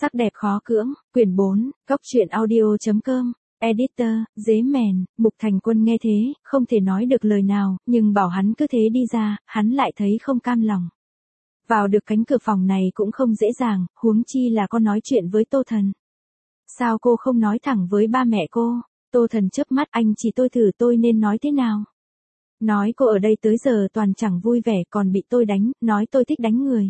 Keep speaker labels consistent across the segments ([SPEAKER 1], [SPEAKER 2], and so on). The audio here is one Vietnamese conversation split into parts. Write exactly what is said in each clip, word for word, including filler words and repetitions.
[SPEAKER 1] Sắc đẹp khó cưỡng, quyển bốn, cốc truyện audio.com, editor, dế mèn, Mục Thành Quân nghe thế, không thể nói được lời nào, nhưng bảo hắn cứ thế đi ra, hắn lại thấy không cam lòng. Vào được cánh cửa phòng này cũng không dễ dàng, huống chi là con nói chuyện với Tô Thần. Sao cô không nói thẳng với ba mẹ cô? Tô Thần chớp mắt, anh chỉ tôi thử tôi nên nói thế nào? Nói cô ở đây tới giờ toàn chẳng vui vẻ còn bị tôi đánh, nói tôi thích đánh người.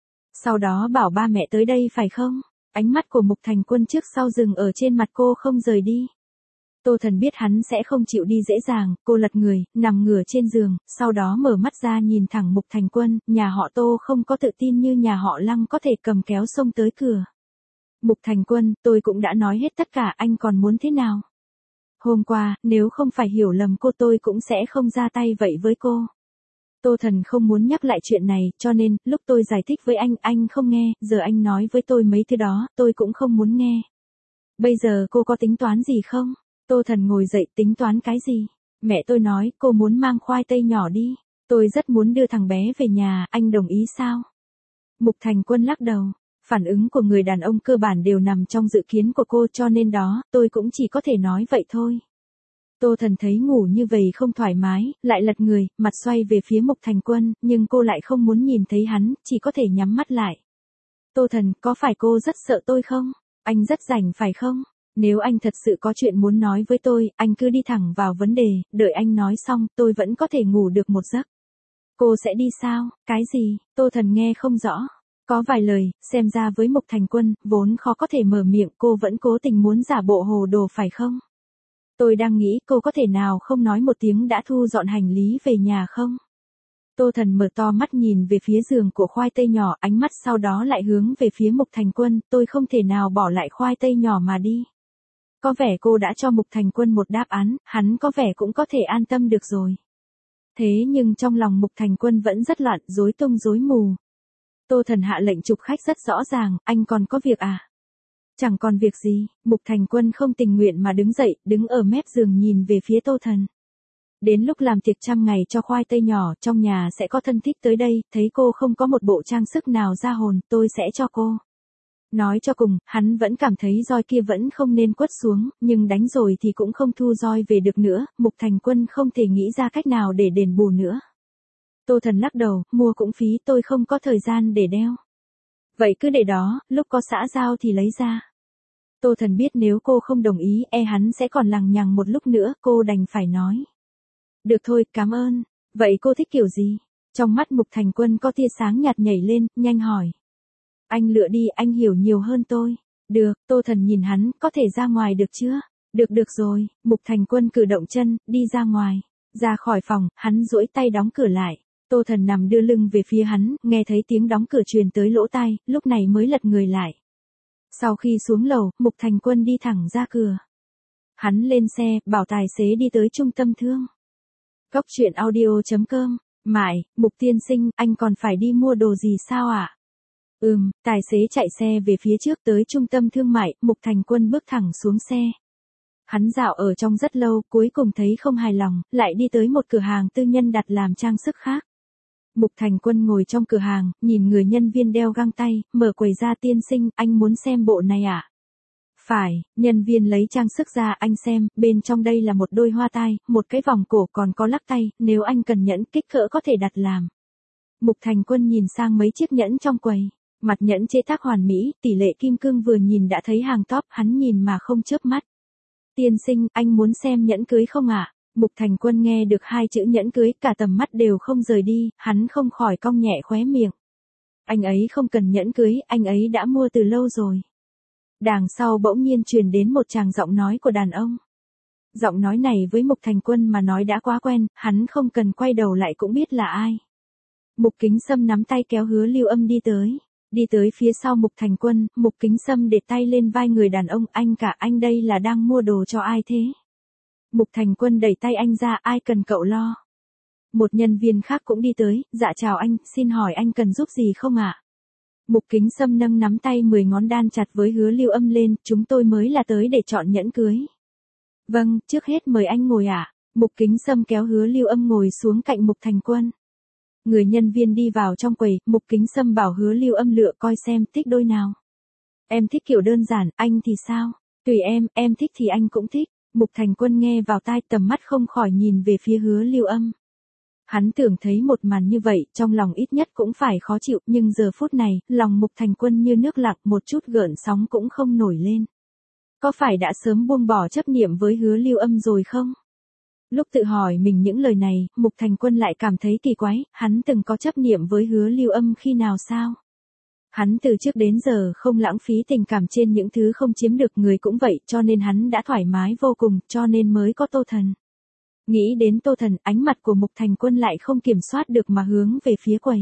[SPEAKER 1] Sau đó bảo ba mẹ tới đây phải không? Ánh mắt của Mục Thành Quân trước sau dừng ở trên mặt cô không rời đi. Tô Thần biết hắn sẽ không chịu đi dễ dàng, cô lật người, nằm ngửa trên giường, sau đó mở mắt ra nhìn thẳng Mục Thành Quân, nhà họ Tô không có tự tin như nhà họ Lăng có thể cầm kéo xông tới cửa. Mục Thành Quân, tôi cũng đã nói hết tất cả, anh còn muốn thế nào? Hôm qua, nếu không phải hiểu lầm cô tôi cũng sẽ không ra tay vậy với cô. Tô Thần không muốn nhắc lại chuyện này, cho nên, lúc tôi giải thích với anh, anh không nghe, giờ anh nói với tôi mấy thứ đó, tôi cũng không muốn nghe. Bây giờ cô có tính toán gì không? Tô Thần ngồi dậy, tính toán cái gì? Mẹ tôi nói, cô muốn mang khoai tây nhỏ đi. Tôi rất muốn đưa thằng bé về nhà, anh đồng ý sao? Mục Thành Quân lắc đầu. Phản ứng của người đàn ông cơ bản đều nằm trong dự kiến của cô, cho nên đó, tôi cũng chỉ có thể nói vậy thôi. Tô Thần thấy ngủ như vậy không thoải mái, lại lật người, mặt xoay về phía Mục Thành Quân, nhưng cô lại không muốn nhìn thấy hắn, chỉ có thể nhắm mắt lại. Tô Thần, có phải cô rất sợ tôi không? Anh rất rảnh phải không? Nếu anh thật sự có chuyện muốn nói với tôi, anh cứ đi thẳng vào vấn đề, đợi anh nói xong, tôi vẫn có thể ngủ được một giấc. Cô sẽ đi sao? Cái gì? Tô Thần nghe không rõ. Có vài lời, xem ra với Mục Thành Quân, vốn khó có thể mở miệng, cô vẫn cố tình muốn giả bộ hồ đồ phải không? Tôi đang nghĩ cô có thể nào không nói một tiếng đã thu dọn hành lý về nhà không? Tô Thần mở to mắt nhìn về phía giường của khoai tây nhỏ, ánh mắt sau đó lại hướng về phía Mục Thành Quân, tôi không thể nào bỏ lại khoai tây nhỏ mà đi. Có vẻ cô đã cho Mục Thành Quân một đáp án, hắn có vẻ cũng có thể an tâm được rồi. Thế nhưng trong lòng Mục Thành Quân vẫn rất loạn, rối tung rối mù. Tô Thần hạ lệnh chụp khách rất rõ ràng, anh còn có việc à? Chẳng còn việc gì, Mục Thành Quân không tình nguyện mà đứng dậy, đứng ở mép giường nhìn về phía Tô Thần. Đến lúc làm tiệc trăm ngày cho khoai tây nhỏ, trong nhà sẽ có thân thích tới đây, thấy cô không có một bộ trang sức nào ra hồn, tôi sẽ cho cô. Nói cho cùng, hắn vẫn cảm thấy roi kia vẫn không nên quất xuống, nhưng đánh rồi thì cũng không thu roi về được nữa, Mục Thành Quân không thể nghĩ ra cách nào để đền bù nữa. Tô Thần lắc đầu, mua cũng phí, tôi không có thời gian để đeo. Vậy cứ để đó, lúc có xã giao thì lấy ra. Tô Thần biết nếu cô không đồng ý, e hắn sẽ còn lằng nhằng một lúc nữa, cô đành phải nói. Được thôi, cảm ơn. Vậy cô thích kiểu gì? Trong mắt Mục Thành Quân có tia sáng nhạt nhảy lên, nhanh hỏi. Anh lựa đi, anh hiểu nhiều hơn tôi. Được, Tô Thần nhìn hắn, có thể ra ngoài được chưa? Được được rồi, Mục Thành Quân cử động chân, đi ra ngoài. Ra khỏi phòng, hắn duỗi tay đóng cửa lại. Tô Thần nằm đưa lưng về phía hắn, nghe thấy tiếng đóng cửa truyền tới lỗ tai, lúc này mới lật người lại. Sau khi xuống lầu, Mục Thành Quân đi thẳng ra cửa. Hắn lên xe, bảo tài xế đi tới trung tâm thương. Cốc truyện audio.com, Mại, Mục tiên sinh, anh còn phải đi mua đồ gì sao ạ? À? Ừm, tài xế chạy xe về phía trước tới trung tâm thương mại, Mục Thành Quân bước thẳng xuống xe. Hắn dạo ở trong rất lâu, cuối cùng thấy không hài lòng, lại đi tới một cửa hàng tư nhân đặt làm trang sức khác. Mục Thành Quân ngồi trong cửa hàng, nhìn người nhân viên đeo găng tay, mở quầy ra tiên sinh, anh muốn xem bộ này à? Phải, nhân viên lấy trang sức ra anh xem, bên trong đây là một đôi hoa tai, một cái vòng cổ còn có lắc tay, nếu anh cần nhẫn kích cỡ có thể đặt làm. Mục Thành Quân nhìn sang mấy chiếc nhẫn trong quầy, mặt nhẫn chế tác hoàn mỹ, tỷ lệ kim cương vừa nhìn đã thấy hàng top, hắn nhìn mà không chớp mắt. Tiên sinh, anh muốn xem nhẫn cưới không ạ? À? Mục Thành Quân nghe được hai chữ nhẫn cưới, cả tầm mắt đều không rời đi, hắn không khỏi cong nhẹ khóe miệng. Anh ấy không cần nhẫn cưới, anh ấy đã mua từ lâu rồi. Đằng sau bỗng nhiên truyền đến một tràng giọng nói của đàn ông. Giọng nói này với Mục Thành Quân mà nói đã quá quen, hắn không cần quay đầu lại cũng biết là ai. Mục Kính Sâm nắm tay kéo Hứa Lưu Âm đi tới. Đi tới phía sau Mục Thành Quân, Mục Kính Sâm để tay lên vai người đàn ông, anh cả anh đây là đang mua đồ cho ai thế? Mục Thành Quân đẩy tay anh ra, ai cần cậu lo. Một nhân viên khác cũng đi tới, dạ chào anh, xin hỏi anh cần giúp gì không ạ? À? Mục Kính Sâm nâng nắm tay mười ngón đan chặt với Hứa Lưu Âm lên, chúng tôi mới là tới để chọn nhẫn cưới. Vâng, trước hết mời anh ngồi ạ. À? Mục Kính Sâm kéo Hứa Lưu Âm ngồi xuống cạnh Mục Thành Quân. Người nhân viên đi vào trong quầy, Mục Kính Sâm bảo Hứa Lưu Âm lựa coi xem thích đôi nào. Em thích kiểu đơn giản, anh thì sao? Tùy em, em thích thì anh cũng thích. Mục Thành Quân nghe vào tai, tầm mắt không khỏi nhìn về phía Hứa Lưu Âm. Hắn tưởng thấy một màn như vậy, trong lòng ít nhất cũng phải khó chịu, nhưng giờ phút này, lòng Mục Thành Quân như nước lặng, một chút gợn sóng cũng không nổi lên. Có phải đã sớm buông bỏ chấp niệm với Hứa Lưu Âm rồi không? Lúc tự hỏi mình những lời này, Mục Thành Quân lại cảm thấy kỳ quái, hắn từng có chấp niệm với Hứa Lưu Âm khi nào sao? Hắn từ trước đến giờ không lãng phí tình cảm trên những thứ không chiếm được, người cũng vậy, cho nên hắn đã thoải mái vô cùng, cho nên mới có Tô Thần. Nghĩ đến Tô Thần, ánh mặt của Mục Thành Quân lại không kiểm soát được mà hướng về phía quầy.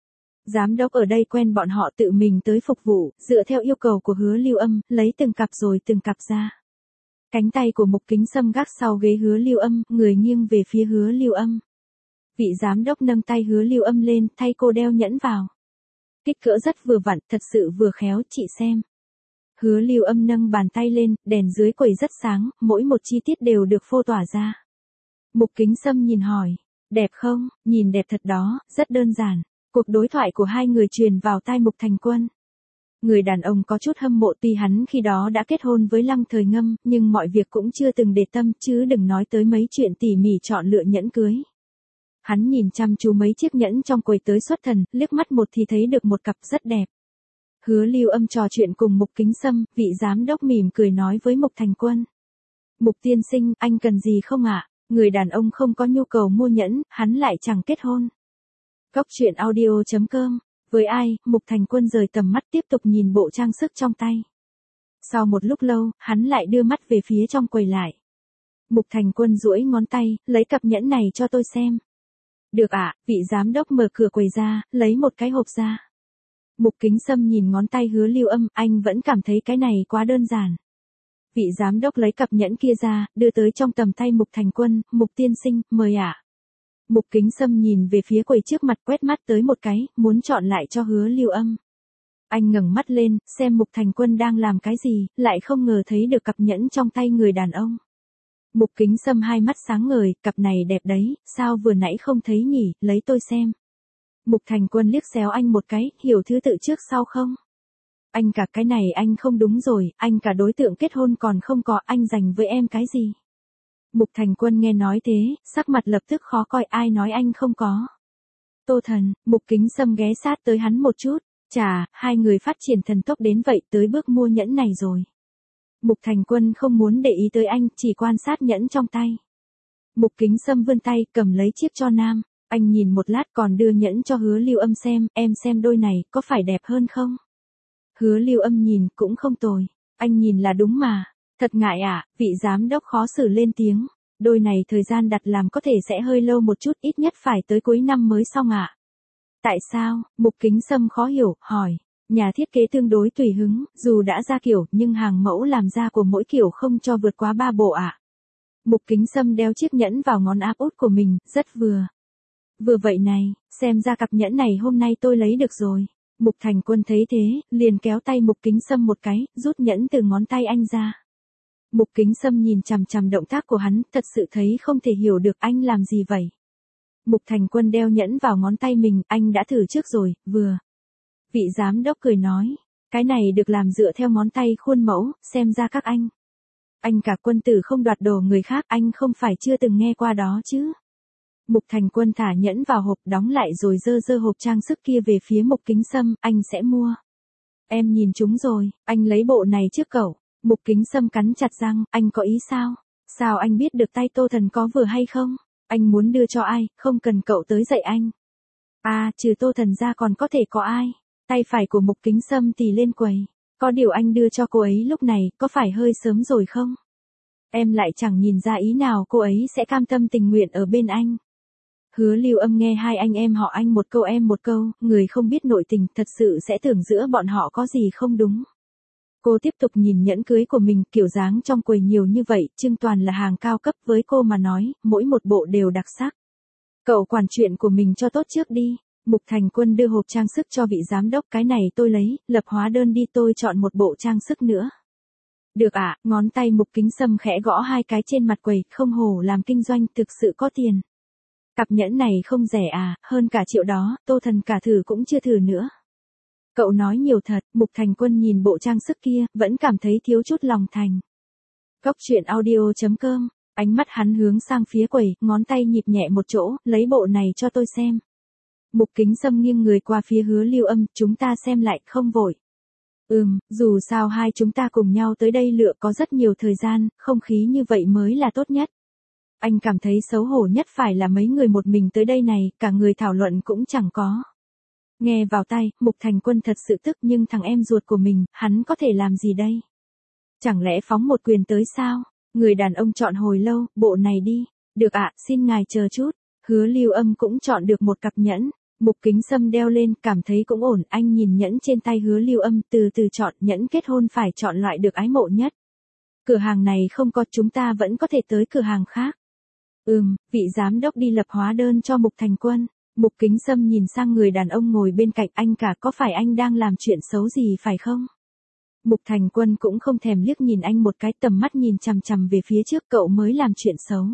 [SPEAKER 1] Giám đốc ở đây quen bọn họ tự mình tới phục vụ, dựa theo yêu cầu của Hứa Lưu Âm, lấy từng cặp rồi từng cặp ra. Cánh tay của Mục Kính Sâm gác sau ghế Hứa Lưu Âm, người nghiêng về phía Hứa Lưu Âm. Vị giám đốc nâng tay Hứa Lưu Âm lên, thay cô đeo nhẫn vào. Kích cỡ rất vừa vặn, thật sự vừa khéo, chị xem. Hứa Lưu Âm nâng bàn tay lên, đèn dưới quầy rất sáng, mỗi một chi tiết đều được phô tỏa ra. Mục Kính Sâm nhìn hỏi, đẹp không? Nhìn đẹp thật đó, rất đơn giản. Cuộc đối thoại của hai người truyền vào tai Mục Thành Quân. Người đàn ông có chút hâm mộ, tuy hắn khi đó đã kết hôn với Lăng Thời Ngâm, nhưng mọi việc cũng chưa từng để tâm, chứ đừng nói tới mấy chuyện tỉ mỉ chọn lựa nhẫn cưới. Hắn nhìn chăm chú mấy chiếc nhẫn trong quầy tới xuất thần, liếc mắt một thì thấy được một cặp rất đẹp. Hứa Lưu Âm trò chuyện cùng Mục Kính Sâm, vị giám đốc mỉm cười nói với Mục Thành Quân. Mục tiên sinh, anh cần gì không ạ? Người đàn ông không có nhu cầu mua nhẫn, hắn lại chẳng kết hôn. Cốc truyện audio chấm com. Với ai, Mục Thành Quân rời tầm mắt tiếp tục nhìn bộ trang sức trong tay. Sau một lúc lâu, hắn lại đưa mắt về phía trong quầy lại. Mục Thành Quân duỗi ngón tay, lấy cặp nhẫn này cho tôi xem. Được ạ, vị giám đốc mở cửa quầy ra, lấy một cái hộp ra. Mục Kính Sâm nhìn ngón tay Hứa Lưu Âm, anh vẫn cảm thấy cái này quá đơn giản. Vị giám đốc lấy cặp nhẫn kia ra, đưa tới trong tầm tay Mục Thành Quân, Mục tiên sinh, mời ạ. Mục Kính Sâm nhìn về phía quầy trước mặt, quét mắt tới một cái, muốn chọn lại cho Hứa Lưu Âm. Anh ngẩng mắt lên, xem Mục Thành Quân đang làm cái gì, lại không ngờ thấy được cặp nhẫn trong tay người đàn ông. Mục Kính Sâm hai mắt sáng ngời, cặp này đẹp đấy, sao vừa nãy không thấy nhỉ, lấy tôi xem. Mục Thành Quân liếc xéo anh một cái, hiểu thứ tự trước sau không? Anh cả cái này anh không đúng rồi, anh cả đối tượng kết hôn còn không có, anh dành với em cái gì? Mục Thành Quân nghe nói thế, sắc mặt lập tức khó coi, ai nói anh không có. Tô Thần, Mục Kính Sâm ghé sát tới hắn một chút, chà, hai người phát triển thần tốc đến vậy tới bước mua nhẫn này rồi. Mục Thành Quân không muốn để ý tới anh, chỉ quan sát nhẫn trong tay. Mục Kính Sâm vươn tay, cầm lấy chiếc cho nam, anh nhìn một lát còn đưa nhẫn cho Hứa Lưu Âm xem, em xem đôi này, có phải đẹp hơn không? Hứa Lưu Âm nhìn, cũng không tồi, anh nhìn là đúng mà. Thật ngại ạ, à, vị giám đốc khó xử lên tiếng. Đôi này thời gian đặt làm có thể sẽ hơi lâu một chút, ít nhất phải tới cuối năm mới xong ạ. À? Tại sao? Mục Kính Sâm khó hiểu, hỏi. Nhà thiết kế tương đối tùy hứng, dù đã ra kiểu, nhưng hàng mẫu làm ra của mỗi kiểu không cho vượt quá ba bộ ạ. À? Mục Kính Sâm đeo chiếc nhẫn vào ngón áp út của mình, rất vừa. Vừa vậy này, xem ra cặp nhẫn này hôm nay tôi lấy được rồi. Mục Thành Quân thấy thế, liền kéo tay Mục Kính Sâm một cái, rút nhẫn từ ngón tay anh ra. Mục Kính Sâm nhìn chằm chằm động tác của hắn, thật sự thấy không thể hiểu được anh làm gì vậy. Mục Thành Quân đeo nhẫn vào ngón tay mình, anh đã thử trước rồi, vừa. Vị giám đốc cười nói, cái này được làm dựa theo ngón tay khuôn mẫu, xem ra các anh. Anh cả Quân tử không đoạt đồ người khác, anh không phải chưa từng nghe qua đó chứ. Mục Thành Quân thả nhẫn vào hộp, đóng lại rồi dơ dơ hộp trang sức kia về phía Mục Kính Sâm, anh sẽ mua. Em nhìn chúng rồi, anh lấy bộ này trước cậu. Mục Kính Sâm cắn chặt răng, anh có ý sao? Sao anh biết được tay Tô Thần có vừa hay không? Anh muốn đưa cho ai, không cần cậu tới dạy anh. À, trừ Tô Thần ra còn có thể có ai? Tay phải của Mục Kính Sâm tì lên quầy. Có điều anh đưa cho cô ấy lúc này, có phải hơi sớm rồi không? Em lại chẳng nhìn ra ý nào cô ấy sẽ cam tâm tình nguyện ở bên anh. Hứa Lưu Âm nghe hai anh em họ anh một câu em một câu, người không biết nội tình thật sự sẽ tưởng giữa bọn họ có gì không đúng. Cô tiếp tục nhìn nhẫn cưới của mình, kiểu dáng trong quầy nhiều như vậy, Trưng toàn là hàng cao cấp với cô mà nói, mỗi một bộ đều đặc sắc. Cậu quản chuyện của mình cho tốt trước đi. Mục Thành Quân đưa hộp trang sức cho vị giám đốc, cái này tôi lấy, lập hóa đơn đi, tôi chọn một bộ trang sức nữa. Được ạ, à, ngón tay Mục Kính Sâm khẽ gõ hai cái trên mặt quầy, không hổ làm kinh doanh, thực sự có tiền. Cặp nhẫn này không rẻ à, hơn cả triệu đó, Tô Thần cả thử cũng chưa thử nữa. Cậu nói nhiều thật, Mục Thành Quân nhìn bộ trang sức kia, vẫn cảm thấy thiếu chút lòng thành. Cốc truyện audio chấm com, ánh mắt hắn hướng sang phía quầy, ngón tay nhịp nhẹ một chỗ, lấy bộ này cho tôi xem. Mục Kính Sâm nghiêng người qua phía Hứa Lưu Âm, chúng ta xem lại, không vội. Ừm, dù sao hai chúng ta cùng nhau tới đây lựa có rất nhiều thời gian, không khí như vậy mới là tốt nhất. Anh cảm thấy xấu hổ nhất phải là mấy người một mình tới đây này, cả người thảo luận cũng chẳng có. Nghe vào tai, Mục Thành Quân thật sự tức, nhưng thằng em ruột của mình, hắn có thể làm gì đây? Chẳng lẽ phóng một quyền tới sao? Người đàn ông chọn hồi lâu, bộ này đi. Được ạ, xin ngài chờ chút. Hứa Lưu Âm cũng chọn được một cặp nhẫn. Mục Kính Sâm đeo lên, cảm thấy cũng ổn, anh nhìn nhẫn trên tay Hứa Lưu Âm, từ từ chọn, nhẫn kết hôn phải chọn loại được ái mộ nhất. Cửa hàng này không có, chúng ta vẫn có thể tới cửa hàng khác. Ừm, vị giám đốc đi lập hóa đơn cho Mục Thành Quân. Mục Kính Sâm nhìn sang người đàn ông ngồi bên cạnh, anh cả, có phải anh đang làm chuyện xấu gì phải không? Mục Thành Quân cũng không thèm liếc nhìn anh một cái, tầm mắt nhìn chằm chằm về phía trước, cậu mới làm chuyện xấu.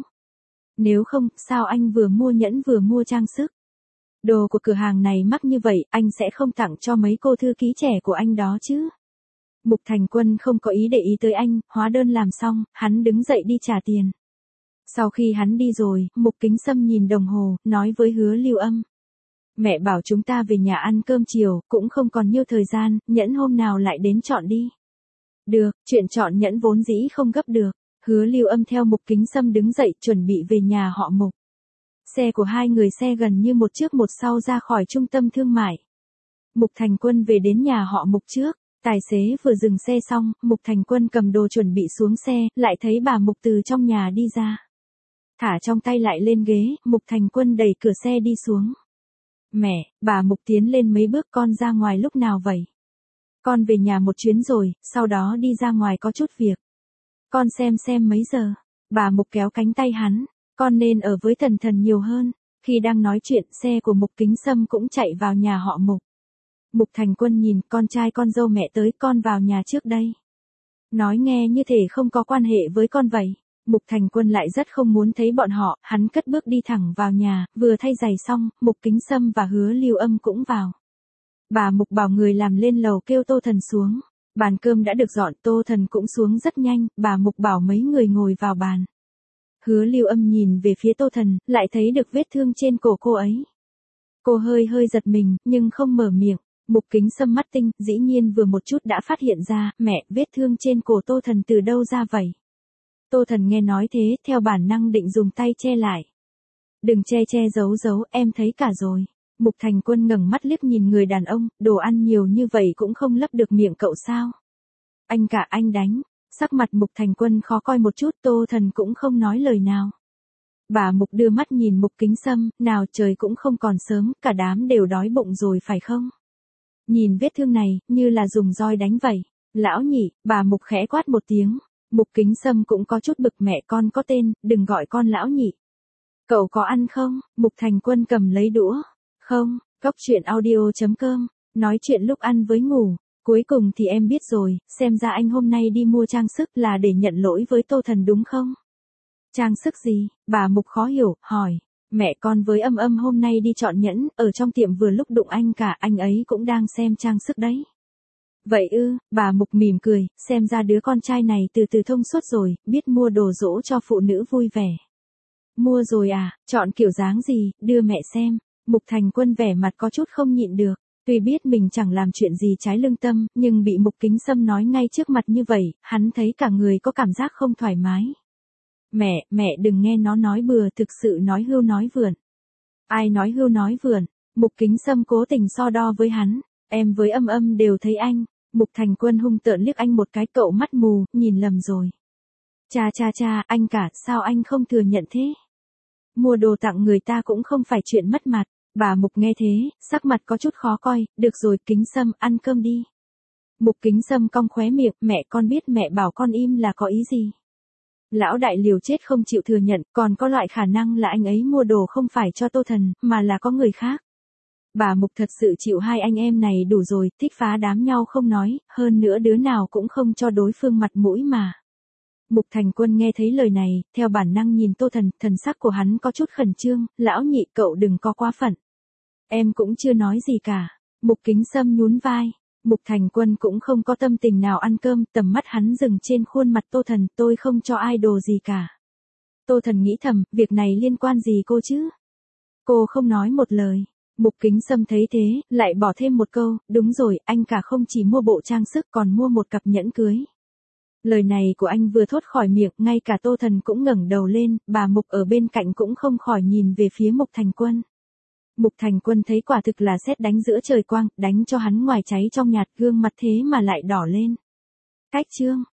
[SPEAKER 1] Nếu không, sao anh vừa mua nhẫn vừa mua trang sức? Đồ của cửa hàng này mắc như vậy, anh sẽ không tặng cho mấy cô thư ký trẻ của anh đó chứ? Mục Thành Quân không có ý để ý tới anh, hóa đơn làm xong, hắn đứng dậy đi trả tiền. Sau khi hắn đi rồi, Mục Kính Sâm nhìn đồng hồ, nói với Hứa Lưu Âm. Mẹ bảo chúng ta về nhà ăn cơm chiều, cũng không còn nhiều thời gian, nhẫn hôm nào lại đến chọn đi. Được, chuyện chọn nhẫn vốn dĩ không gấp được. Hứa Lưu Âm theo Mục Kính Sâm đứng dậy, chuẩn bị về nhà họ Mục. Xe của hai người xe gần như một trước một sau ra khỏi trung tâm thương mại. Mục Thành Quân về đến nhà họ Mục trước. Tài xế vừa dừng xe xong, Mục Thành Quân cầm đồ chuẩn bị xuống xe, lại thấy bà Mục từ trong nhà đi ra. Thả trong tay lại lên ghế, Mục Thành Quân đẩy cửa xe đi xuống. Mẹ, bà Mục tiến lên mấy bước, con ra ngoài lúc nào vậy? Con về nhà một chuyến rồi, sau đó đi ra ngoài có chút việc. Con xem xem mấy giờ. Bà Mục kéo cánh tay hắn, con nên ở với Thần Thần nhiều hơn. Khi đang nói chuyện, xe của Mục Kính Sâm cũng chạy vào nhà họ Mục. Mục Thành Quân nhìn, con trai con dâu mẹ tới, con vào nhà trước đây. Nói nghe như thể không có quan hệ với con vậy. Mục Thành Quân lại rất không muốn thấy bọn họ, hắn cất bước đi thẳng vào nhà, vừa thay giày xong, Mục Kính Sâm và Hứa Lưu Âm cũng vào. Bà Mục bảo người làm lên lầu kêu Tô Thần xuống. Bàn cơm đã được dọn, Tô Thần cũng xuống rất nhanh, bà Mục bảo mấy người ngồi vào bàn. Hứa Lưu Âm nhìn về phía Tô Thần, lại thấy được vết thương trên cổ cô ấy. Cô hơi hơi giật mình, nhưng không mở miệng. Mục Kính Sâm mắt tinh, dĩ nhiên vừa một chút đã phát hiện ra, mẹ, vết thương trên cổ Tô Thần từ đâu ra vậy? Tô Thần nghe nói thế, theo bản năng định dùng tay che lại. Đừng che che giấu giấu, em thấy cả rồi. Mục Thành Quân ngẩng mắt liếc nhìn người đàn ông, đồ ăn nhiều như vậy cũng không lấp được miệng cậu sao? Anh cả, anh đánh. Sắc mặt Mục Thành Quân khó coi một chút, Tô Thần cũng không nói lời nào. Bà Mục đưa mắt nhìn Mục Kính Sâm, nào trời cũng không còn sớm, cả đám đều đói bụng rồi phải không? Nhìn vết thương này, như là dùng roi đánh vậy. Lão nhị, bà Mục khẽ quát một tiếng. Mục Kính Sâm cũng có chút bực, mẹ con có tên, đừng gọi con lão nhị. Cậu có ăn không? Mục Thành Quân cầm lấy đũa. Không, cốc truyện audio chấm com, nói chuyện lúc ăn với ngủ. Cuối cùng thì em biết rồi, xem ra anh hôm nay đi mua trang sức là để nhận lỗi với Tô Thần đúng không? Trang sức gì? Bà Mục khó hiểu, hỏi. Mẹ con với Âm Âm hôm nay đi chọn nhẫn, ở trong tiệm vừa lúc đụng anh cả, anh ấy cũng đang xem trang sức đấy. Vậy ư, bà Mục mỉm cười, xem ra đứa con trai này từ từ thông suốt rồi, biết mua đồ dỗ cho phụ nữ vui vẻ. Mua rồi à, chọn kiểu dáng gì, đưa mẹ xem. Mục Thành Quân vẻ mặt có chút không nhịn được, tuy biết mình chẳng làm chuyện gì trái lương tâm, nhưng bị Mục Kính Sâm nói ngay trước mặt như vậy, hắn thấy cả người có cảm giác không thoải mái. Mẹ, mẹ đừng nghe nó nói bừa, thực sự nói hưu nói vượn. Ai nói hưu nói vượn? Mục Kính Sâm cố tình so đo với hắn, em với Âm Âm đều thấy anh. Mục Thành Quân hung tợn liếc anh một cái, cậu mắt mù, nhìn lầm rồi. Cha cha cha, anh cả, sao anh không thừa nhận thế? Mua đồ tặng người ta cũng không phải chuyện mất mặt. Bà Mục nghe thế, sắc mặt có chút khó coi, được rồi, Kính Sâm, ăn cơm đi. Mục Kính Sâm cong khóe miệng, mẹ con biết mẹ bảo con im là có ý gì? Lão đại liều chết không chịu thừa nhận, còn có loại khả năng là anh ấy mua đồ không phải cho Tô Thần, mà là có người khác. Bà Mục thật sự chịu hai anh em này đủ rồi, thích phá đám nhau không nói, hơn nữa đứa nào cũng không cho đối phương mặt mũi mà. Mục Thành Quân nghe thấy lời này, theo bản năng nhìn Tô Thần, thần sắc của hắn có chút khẩn trương, lão nhị cậu đừng có quá phận. Em cũng chưa nói gì cả. Mục Kính Sâm nhún vai. Mục Thành Quân cũng không có tâm tình nào ăn cơm, tầm mắt hắn dừng trên khuôn mặt Tô Thần, tôi không cho ai đồ gì cả. Tô Thần nghĩ thầm, việc này liên quan gì cô chứ? Cô không nói một lời. Mục Kính Sâm thấy thế, lại bỏ thêm một câu, đúng rồi, anh cả không chỉ mua bộ trang sức còn mua một cặp nhẫn cưới. Lời này của anh vừa thốt khỏi miệng, ngay cả Tô Thần cũng ngẩng đầu lên, bà Mục ở bên cạnh cũng không khỏi nhìn về phía Mục Thành Quân. Mục Thành Quân thấy quả thực là sét đánh giữa trời quang, đánh cho hắn ngoài cháy trong nhạt, gương mặt thế mà lại đỏ lên. Cách chương